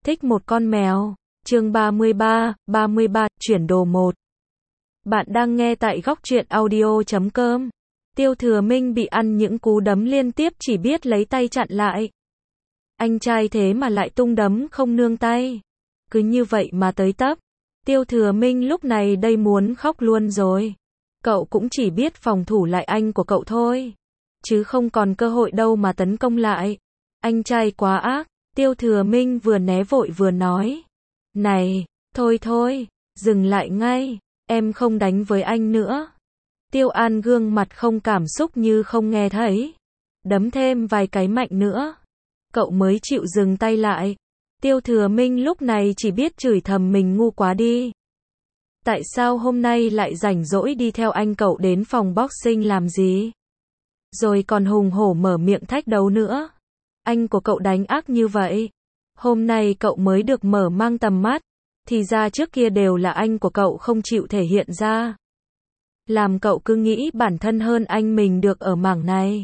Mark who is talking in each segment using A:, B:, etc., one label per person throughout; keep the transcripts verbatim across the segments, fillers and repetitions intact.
A: Thích một con mèo. Chương ba mươi ba, ba mươi ba, chuyển đồ một. Bạn đang nghe tại góc truyện audio chấm com. Tiêu Thừa Minh bị ăn những cú đấm liên tiếp chỉ biết lấy tay chặn lại. Anh trai thế mà lại tung đấm không nương tay. Cứ như vậy mà tới tấp. Tiêu Thừa Minh lúc này đây muốn khóc luôn rồi. Cậu cũng chỉ biết phòng thủ lại anh của cậu thôi. Chứ không còn cơ hội đâu mà tấn công lại. Anh trai quá ác. Tiêu Thừa Minh vừa né vội vừa nói. Này, thôi thôi, dừng lại ngay, em không đánh với anh nữa. Tiêu An gương mặt không cảm xúc như không nghe thấy. Đấm thêm vài cái mạnh nữa. Cậu mới chịu dừng tay lại. Tiêu Thừa Minh lúc này chỉ biết chửi thầm mình ngu quá đi. Tại sao hôm nay lại rảnh rỗi đi theo anh cậu đến phòng boxing làm gì? Rồi còn hùng hổ mở miệng thách đấu nữa. Anh của cậu đánh ác như vậy. Hôm nay cậu mới được mở mang tầm mắt. Thì ra trước kia đều là anh của cậu không chịu thể hiện ra. Làm cậu cứ nghĩ bản thân hơn anh mình được ở mảng này.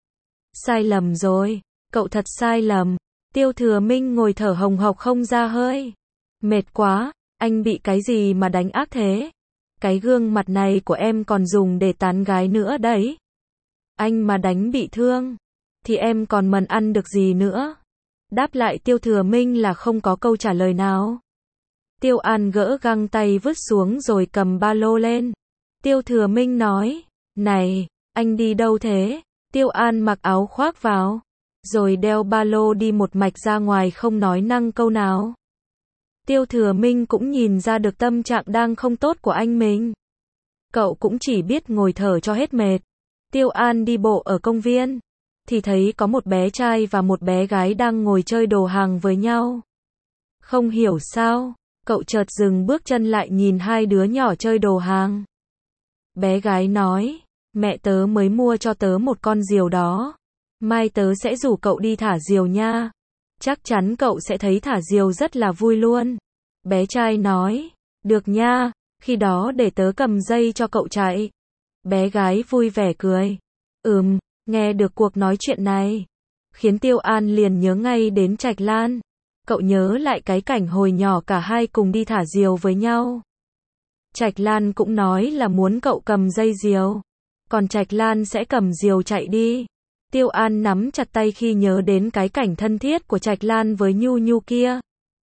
A: Sai lầm rồi. Cậu thật sai lầm. Tiêu Thừa Minh ngồi thở hồng hộc không ra hơi. Mệt quá. Anh bị cái gì mà đánh ác thế? Cái gương mặt này của em còn dùng để tán gái nữa đấy. Anh mà đánh bị thương. Thì em còn mần ăn được gì nữa? Đáp lại Tiêu Thừa Minh là không có câu trả lời nào. Tiêu An gỡ găng tay vứt xuống rồi cầm ba lô lên. Tiêu Thừa Minh nói, này, anh đi đâu thế? Tiêu An mặc áo khoác vào, rồi đeo ba lô đi một mạch ra ngoài không nói năng câu nào. Tiêu Thừa Minh cũng nhìn ra được tâm trạng đang không tốt của anh mình. Cậu cũng chỉ biết ngồi thở cho hết mệt. Tiêu An đi bộ ở công viên. Thì thấy có một bé trai và một bé gái đang ngồi chơi đồ hàng với nhau. Không hiểu sao, cậu chợt dừng bước chân lại nhìn hai đứa nhỏ chơi đồ hàng. Bé gái nói, mẹ tớ mới mua cho tớ một con diều đó. Mai tớ sẽ rủ cậu đi thả diều nha. Chắc chắn cậu sẽ thấy thả diều rất là vui luôn. Bé trai nói, được nha, khi đó để tớ cầm dây cho cậu chạy. Bé gái vui vẻ cười. Ừm. Nghe được cuộc nói chuyện này, khiến Tiêu An liền nhớ ngay đến Trạch Lan. Cậu nhớ lại cái cảnh hồi nhỏ cả hai cùng đi thả diều với nhau. Trạch Lan cũng nói là muốn cậu cầm dây diều, còn Trạch Lan sẽ cầm diều chạy đi. Tiêu An nắm chặt tay khi nhớ đến cái cảnh thân thiết của Trạch Lan với Nhu Nhu kia.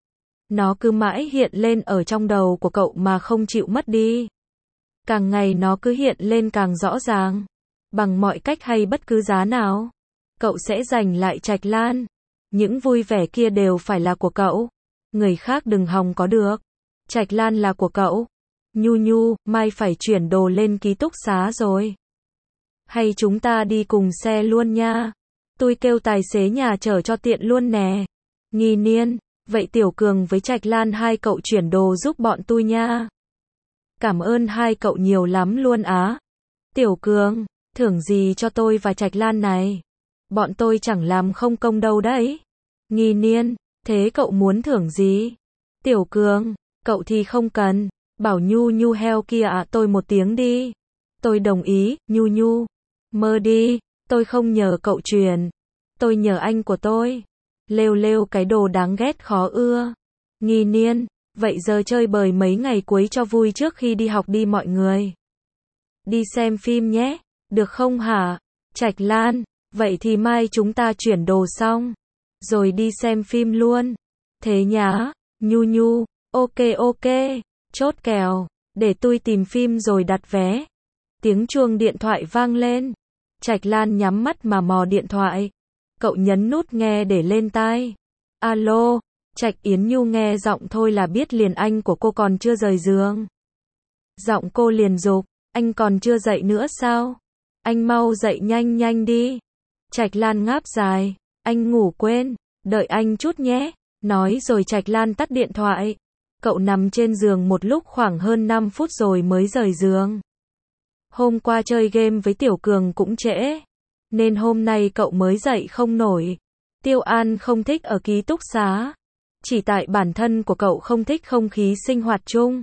A: Nó cứ mãi hiện lên ở trong đầu của cậu mà không chịu mất đi. Càng ngày nó cứ hiện lên càng rõ ràng. Bằng mọi cách hay bất cứ giá nào, cậu sẽ giành lại Trạch Lan. Những vui vẻ kia đều phải là của cậu. Người khác đừng hòng có được. Trạch Lan là của cậu. Nhu Nhu, mai phải chuyển đồ lên ký túc xá rồi. Hay chúng ta đi cùng xe luôn nha. Tôi kêu tài xế nhà chở cho tiện luôn nè. Nghi Niên, vậy Tiểu Cường với Trạch Lan hai cậu chuyển đồ giúp bọn tôi nha. Cảm ơn hai cậu nhiều lắm luôn á. Tiểu Cường, thưởng gì cho tôi và Trạch Lan này? Bọn tôi chẳng làm không công đâu đấy. Nghi Niên, thế cậu muốn thưởng gì? Tiểu Cường, cậu thì không cần. Bảo Nhu Nhu heo kia ạ tôi một tiếng đi. Tôi đồng ý, Nhu Nhu. Mơ đi, tôi không nhờ cậu truyền. Tôi nhờ anh của tôi. Lêu lêu cái đồ đáng ghét khó ưa. Nghi Niên, vậy giờ chơi bời mấy ngày cuối cho vui trước khi đi học đi mọi người. Đi xem phim nhé. Được không hả? Trạch Lan, vậy thì mai chúng ta chuyển đồ xong, rồi đi xem phim luôn. Thế nhá, Nhu Nhu, ok ok, chốt kèo, để tôi tìm phim rồi đặt vé. Tiếng chuông điện thoại vang lên. Trạch Lan nhắm mắt mà mò điện thoại. Cậu nhấn nút nghe để lên tai. Alo, Trạch Yến Nhu nghe giọng thôi là biết liền anh của cô còn chưa rời giường. Giọng cô liền dục, anh còn chưa dậy nữa sao? Anh mau dậy nhanh nhanh đi. Trạch Lan ngáp dài, anh ngủ quên, đợi anh chút nhé. Nói rồi Trạch Lan tắt điện thoại. Cậu nằm trên giường một lúc khoảng hơn năm phút rồi mới rời giường. Hôm qua chơi game với Tiểu Cường cũng trễ, nên hôm nay cậu mới dậy không nổi. Tiêu An không thích ở ký túc xá. Chỉ tại bản thân của cậu không thích không khí sinh hoạt chung.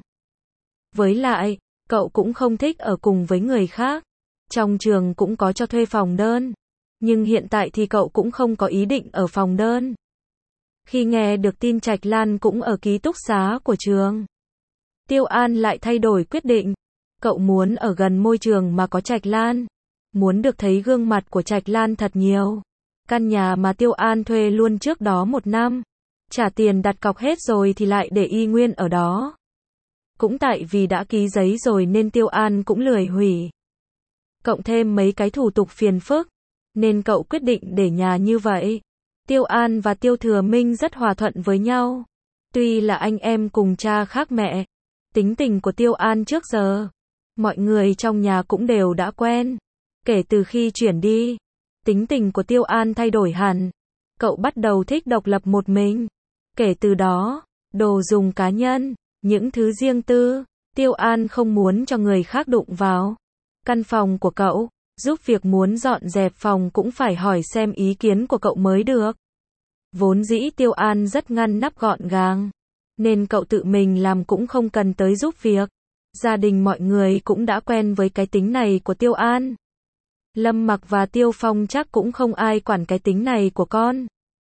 A: Với lại, cậu cũng không thích ở cùng với người khác. Trong trường cũng có cho thuê phòng đơn. Nhưng hiện tại thì cậu cũng không có ý định ở phòng đơn. Khi nghe được tin Trạch Lan cũng ở ký túc xá của trường, Tiêu An lại thay đổi quyết định. Cậu muốn ở gần môi trường mà có Trạch Lan, muốn được thấy gương mặt của Trạch Lan thật nhiều. Căn nhà mà Tiêu An thuê luôn trước đó một năm, trả tiền đặt cọc hết rồi thì lại để y nguyên ở đó. Cũng tại vì đã ký giấy rồi nên Tiêu An cũng lười hủy. Cộng thêm mấy cái thủ tục phiền phức, nên cậu quyết định để nhà như vậy. Tiêu An và Tiêu Thừa Minh rất hòa thuận với nhau. Tuy là anh em cùng cha khác mẹ, tính tình của Tiêu An trước giờ, mọi người trong nhà cũng đều đã quen. Kể từ khi chuyển đi, tính tình của Tiêu An thay đổi hẳn. Cậu bắt đầu thích độc lập một mình. Kể từ đó, đồ dùng cá nhân, những thứ riêng tư, Tiêu An không muốn cho người khác đụng vào. Căn phòng của cậu, giúp việc muốn dọn dẹp phòng cũng phải hỏi xem ý kiến của cậu mới được. Vốn dĩ Tiêu An rất ngăn nắp gọn gàng, nên cậu tự mình làm cũng không cần tới giúp việc. Gia đình mọi người cũng đã quen với cái tính này của Tiêu An. Lâm Mặc và Tiêu Phong chắc cũng không ai quản cái tính này của con,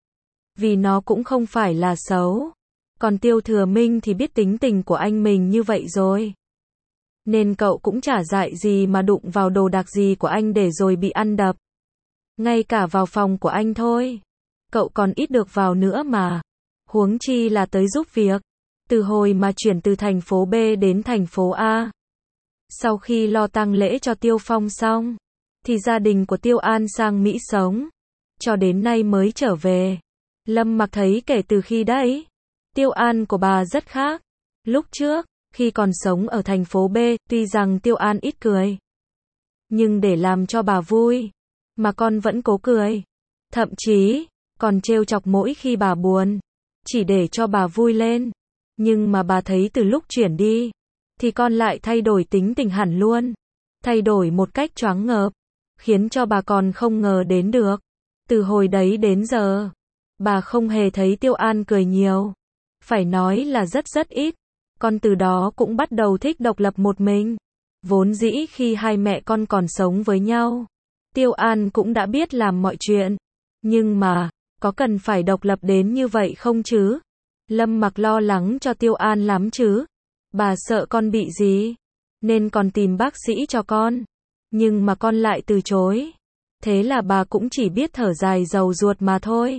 A: vì nó cũng không phải là xấu. Còn Tiêu Thừa Minh thì biết tính tình của anh mình như vậy rồi, nên cậu cũng chả dại gì mà đụng vào đồ đạc gì của anh để rồi bị ăn đập. Ngay cả vào phòng của anh thôi, cậu còn ít được vào nữa mà. Huống chi là tới giúp việc. Từ hồi mà chuyển từ thành phố B đến thành phố A, sau khi lo tang lễ cho Tiêu Phong xong, thì gia đình của Tiêu An sang Mỹ sống, cho đến nay mới trở về. Lâm Mặc thấy kể từ khi đấy, Tiêu An của bà rất khác. Lúc trước, khi còn sống ở thành phố B, tuy rằng Tiêu An ít cười, nhưng để làm cho bà vui, mà con vẫn cố cười. Thậm chí, còn trêu chọc mỗi khi bà buồn, chỉ để cho bà vui lên. Nhưng mà bà thấy từ lúc chuyển đi, thì con lại thay đổi tính tình hẳn luôn. Thay đổi một cách choáng ngợp, khiến cho bà còn không ngờ đến được. Từ hồi đấy đến giờ, bà không hề thấy Tiêu An cười nhiều. Phải nói là rất rất ít. Con từ đó cũng bắt đầu thích độc lập một mình. Vốn dĩ khi hai mẹ con còn sống với nhau, Tiêu An cũng đã biết làm mọi chuyện. Nhưng mà, có cần phải độc lập đến như vậy không chứ? Lâm Mặc lo lắng cho Tiêu An lắm chứ. Bà sợ con bị gì, nên còn tìm bác sĩ cho con. Nhưng mà con lại từ chối. Thế là bà cũng chỉ biết thở dài dầu ruột mà thôi.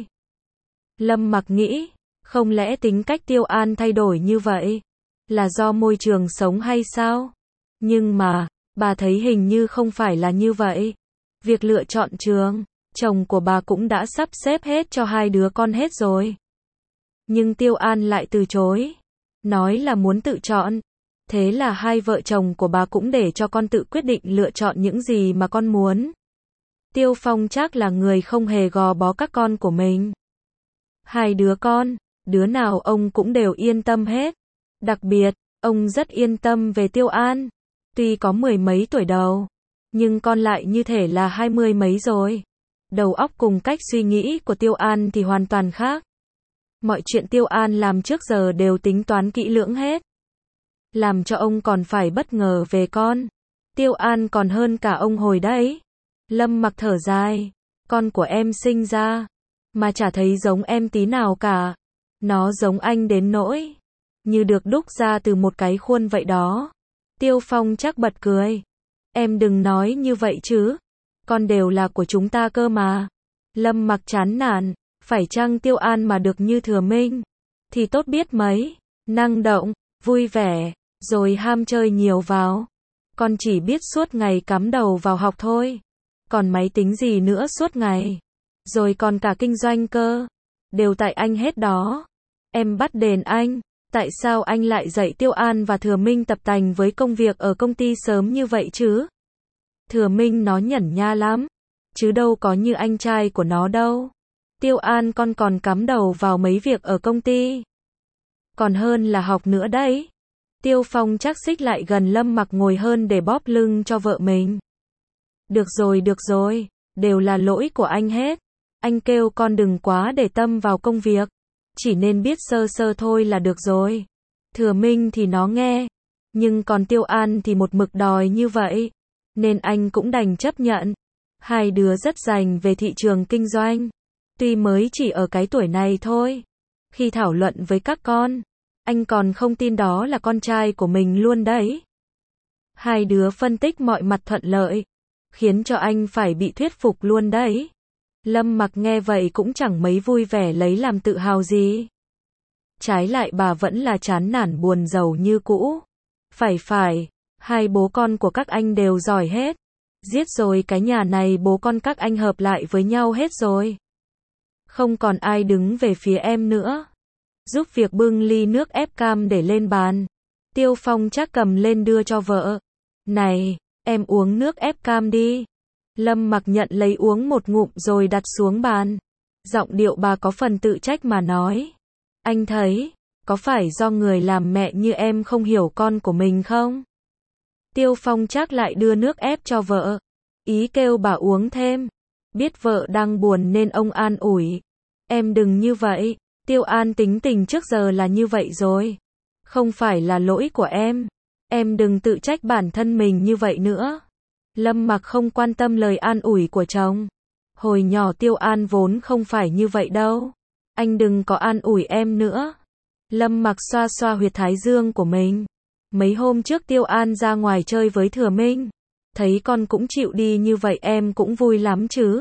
A: Lâm Mặc nghĩ, không lẽ tính cách Tiêu An thay đổi như vậy là do môi trường sống hay sao? Nhưng mà, bà thấy hình như không phải là như vậy. Việc lựa chọn trường, chồng của bà cũng đã sắp xếp hết cho hai đứa con hết rồi. Nhưng Tiêu An lại từ chối, nói là muốn tự chọn. Thế là hai vợ chồng của bà cũng để cho con tự quyết định lựa chọn những gì mà con muốn. Tiêu Phong chắc là người không hề gò bó các con của mình. Hai đứa con, đứa nào ông cũng đều yên tâm hết. Đặc biệt, ông rất yên tâm về Tiêu An. Tuy có mười mấy tuổi đầu, nhưng con lại như thể là hai mươi mấy rồi. Đầu óc cùng cách suy nghĩ của Tiêu An thì hoàn toàn khác. Mọi chuyện Tiêu An làm trước giờ đều tính toán kỹ lưỡng hết. Làm cho ông còn phải bất ngờ về con. Tiêu An còn hơn cả ông hồi đấy. Lâm Mặc thở dài. Con của em sinh ra, mà chả thấy giống em tí nào cả. Nó giống anh đến nỗi như được đúc ra từ một cái khuôn vậy đó. Tiêu Phong chắc bật cười. Em đừng nói như vậy chứ. Con đều là của chúng ta cơ mà. Lâm Mặc chán nản. Phải chăng Tiêu An mà được như Thừa Minh thì tốt biết mấy. Năng động, vui vẻ, rồi ham chơi nhiều vào. Con chỉ biết suốt ngày cắm đầu vào học thôi. Còn máy tính gì nữa suốt ngày. Rồi còn cả kinh doanh cơ. Đều tại anh hết đó. Em bắt đền anh. Tại sao anh lại dạy Tiêu An và Thừa Minh tập tành với công việc ở công ty sớm như vậy chứ? Thừa Minh nó nhẩn nha lắm, chứ đâu có như anh trai của nó đâu. Tiêu An con còn cắm đầu vào mấy việc ở công ty. Còn hơn là học nữa đấy. Tiêu Phong chắc xích lại gần Lâm Mặc ngồi hơn để bóp lưng cho vợ mình. Được rồi được rồi, đều là lỗi của anh hết. Anh kêu con đừng quá để tâm vào công việc. Chỉ nên biết sơ sơ thôi là được rồi. Thừa Minh thì nó nghe. Nhưng còn Tiêu An thì một mực đòi như vậy. Nên anh cũng đành chấp nhận. Hai đứa rất rành về thị trường kinh doanh. Tuy mới chỉ ở cái tuổi này thôi. Khi thảo luận với các con, anh còn không tin đó là con trai của mình luôn đấy. Hai đứa phân tích mọi mặt thuận lợi, khiến cho anh phải bị thuyết phục luôn đấy. Lâm Mặc nghe vậy cũng chẳng mấy vui vẻ lấy làm tự hào gì. Trái lại bà vẫn là chán nản buồn rầu như cũ. Phải phải, hai bố con của các anh đều giỏi hết. Giết rồi cái nhà này bố con các anh hợp lại với nhau hết rồi. Không còn ai đứng về phía em nữa. Giúp việc bưng ly nước ép cam để lên bàn. Tiêu Phong Trác cầm lên đưa cho vợ. Này, em uống nước ép cam đi. Lâm Mặc nhận lấy uống một ngụm rồi đặt xuống bàn. Giọng điệu bà có phần tự trách mà nói. Anh thấy, có phải do người làm mẹ như em không hiểu con của mình không? Tiêu Phong Trác lại đưa nước ép cho vợ. Ý kêu bà uống thêm. Biết vợ đang buồn nên ông an ủi. Em đừng như vậy. Tiêu An tính tình trước giờ là như vậy rồi. Không phải là lỗi của em. Em đừng tự trách bản thân mình như vậy nữa. Lâm Mặc không quan tâm lời an ủi của chồng. Hồi nhỏ Tiêu An vốn không phải như vậy đâu. Anh đừng có an ủi em nữa. Lâm Mặc xoa xoa huyệt thái dương của mình. Mấy hôm trước Tiêu An ra ngoài chơi với Thừa Minh. Thấy con cũng chịu đi như vậy em cũng vui lắm chứ.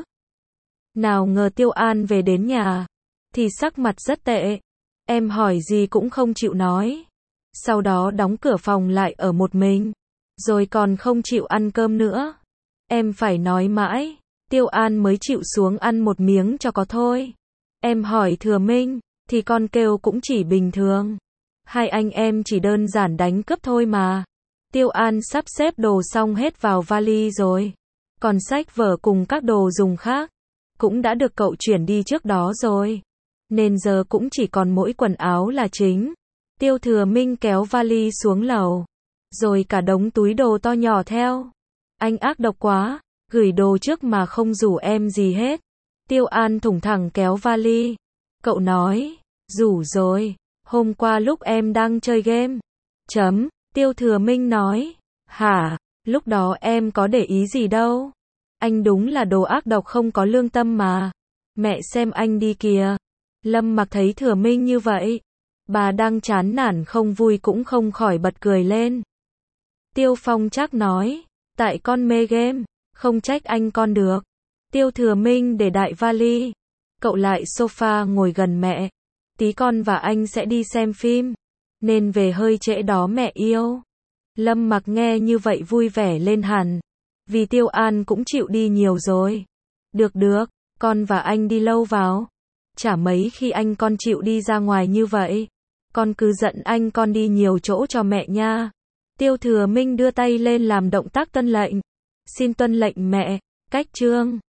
A: Nào ngờ Tiêu An về đến nhà. Thì sắc mặt rất tệ. Em hỏi gì cũng không chịu nói. Sau đó đóng cửa phòng lại ở một mình. Rồi còn không chịu ăn cơm nữa. Em phải nói mãi. Tiêu An mới chịu xuống ăn một miếng cho có thôi. Em hỏi Thừa Minh. Thì con kêu cũng chỉ bình thường. Hai anh em chỉ đơn giản đánh cướp thôi mà. Tiêu An sắp xếp đồ xong hết vào vali rồi. Còn sách vở cùng các đồ dùng khác cũng đã được cậu chuyển đi trước đó rồi. Nên giờ cũng chỉ còn mỗi quần áo là chính. Tiêu Thừa Minh kéo vali xuống lầu. Rồi cả đống túi đồ to nhỏ theo. Anh ác độc quá. Gửi đồ trước mà không rủ em gì hết. Tiêu An thủng thẳng kéo vali. Cậu nói. Rủ rồi. Hôm qua lúc em đang chơi game. Chấm. Tiêu Thừa Minh nói. Hả? Lúc đó em có để ý gì đâu. Anh đúng là đồ ác độc không có lương tâm mà. Mẹ xem anh đi kìa. Lâm Mặc thấy Thừa Minh như vậy. Bà đang chán nản không vui cũng không khỏi bật cười lên. Tiêu Phong Trác nói. Tại con mê game. Không trách anh con được. Tiêu Thừa Minh để đại vali. Cậu lại sofa ngồi gần mẹ. Tí con và anh sẽ đi xem phim. Nên về hơi trễ đó mẹ yêu. Lâm Mặc nghe như vậy vui vẻ lên hẳn. Vì Tiêu An cũng chịu đi nhiều rồi. Được được, con và anh đi lâu vào. Chả mấy khi anh con chịu đi ra ngoài như vậy. Con cứ giận anh con đi nhiều chỗ cho mẹ nha. Tiêu Thừa Minh đưa tay lên làm động tác tuân lệnh. Xin tuân lệnh mẹ. Cách chương